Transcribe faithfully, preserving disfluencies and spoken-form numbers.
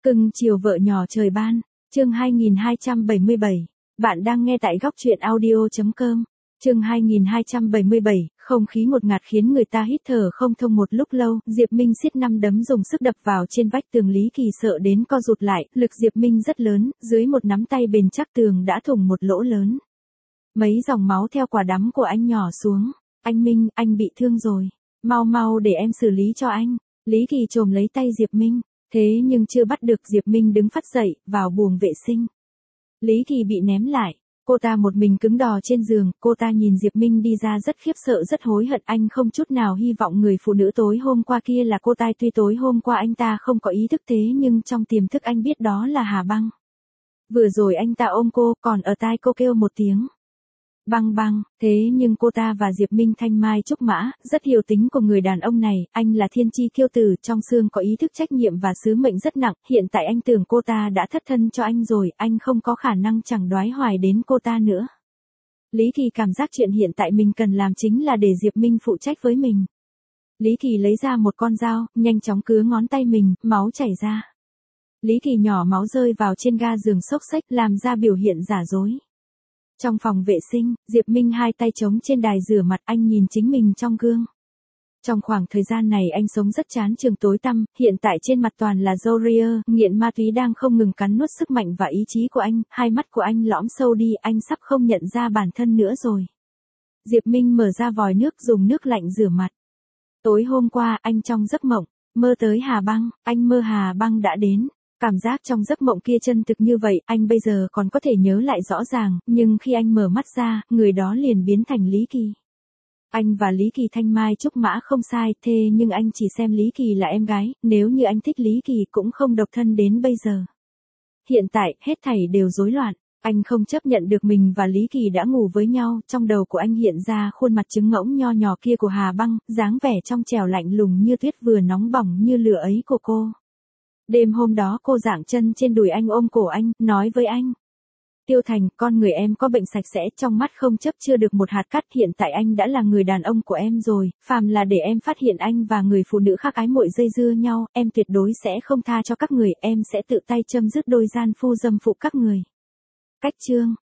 Cưng chiều vợ nhỏ trời ban, chương hai nghìn hai trăm bảy mươi bảy. Bạn đang nghe tại góc truyện audio chấm com. Chương hai nghìn hai trăm bảy mươi bảy, không khí ngột ngạt khiến người ta hít thở không thông một lúc lâu, Diệp Minh siết năm đấm dùng sức đập vào trên vách tường, Lý Kỳ sợ đến co rụt lại, lực Diệp Minh rất lớn, dưới một nắm tay bền chắc tường đã thủng một lỗ lớn. Mấy dòng máu theo quả đấm của anh nhỏ xuống. Anh Minh, anh bị thương rồi. Mau mau để em xử lý cho anh. Lý Kỳ chồm lấy tay Diệp Minh. Thế nhưng chưa bắt được, Diệp Minh đứng phắt dậy, vào buồng vệ sinh. Lý Kỳ bị ném lại. Cô ta một mình cứng đò trên giường, cô ta nhìn Diệp Minh đi ra rất khiếp sợ, rất hối hận. Anh không chút nào hy vọng người phụ nữ tối hôm qua kia là cô ta. Tuy tối hôm qua anh ta không có ý thức, thế nhưng trong tiềm thức anh biết đó là Hà Băng. Vừa rồi anh ta ôm cô, còn ở tai cô kêu một tiếng Băng Băng, thế nhưng cô ta và Diệp Minh thanh mai trúc mã, rất hiểu tính của người đàn ông này, anh là thiên chi kiêu tử, trong xương có ý thức trách nhiệm và sứ mệnh rất nặng, hiện tại anh tưởng cô ta đã thất thân cho anh rồi, anh không có khả năng chẳng đoái hoài đến cô ta nữa. Lý Kỳ cảm giác chuyện hiện tại mình cần làm chính là để Diệp Minh phụ trách với mình. Lý Kỳ lấy ra một con dao, nhanh chóng cứa ngón tay mình, máu chảy ra. Lý Kỳ nhỏ máu rơi vào trên ga giường xốc xếch, làm ra biểu hiện giả dối. Trong phòng vệ sinh, Diệp Minh hai tay chống trên đài rửa mặt, anh nhìn chính mình trong gương. Trong khoảng thời gian này anh sống rất chán trường tối tăm, hiện tại trên mặt toàn là râu ria, nghiện ma túy đang không ngừng cắn nuốt sức mạnh và ý chí của anh, hai mắt của anh lõm sâu đi, anh sắp không nhận ra bản thân nữa rồi. Diệp Minh mở ra vòi nước, dùng nước lạnh rửa mặt. Tối hôm qua, anh trong giấc mộng, mơ tới Hà Băng, anh mơ Hà Băng đã đến. Cảm giác trong giấc mộng kia chân thực như vậy, anh bây giờ còn có thể nhớ lại rõ ràng, nhưng khi anh mở mắt ra, người đó liền biến thành Lý Kỳ. Anh và Lý Kỳ thanh mai trúc mã không sai, thế nhưng anh chỉ xem Lý Kỳ là em gái, nếu như anh thích Lý Kỳ cũng không độc thân đến bây giờ. Hiện tại, hết thảy đều rối loạn, anh không chấp nhận được mình và Lý Kỳ đã ngủ với nhau, trong đầu của anh hiện ra khuôn mặt trứng ngỗng nho nhỏ kia của Hà Băng, dáng vẻ trong trẻo lạnh lùng như tuyết vừa nóng bỏng như lửa ấy của cô. Đêm hôm đó cô giảng chân trên đùi anh, ôm cổ anh, nói với anh. Tiêu Thành, con người em có bệnh sạch sẽ, trong mắt không chấp chưa được một hạt cát, hiện tại anh đã là người đàn ông của em rồi, phàm là để em phát hiện anh và người phụ nữ khác ái muội dây dưa nhau, em tuyệt đối sẽ không tha cho các người, em sẽ tự tay chấm dứt đôi gian phu dâm phụ các người. Cách chương,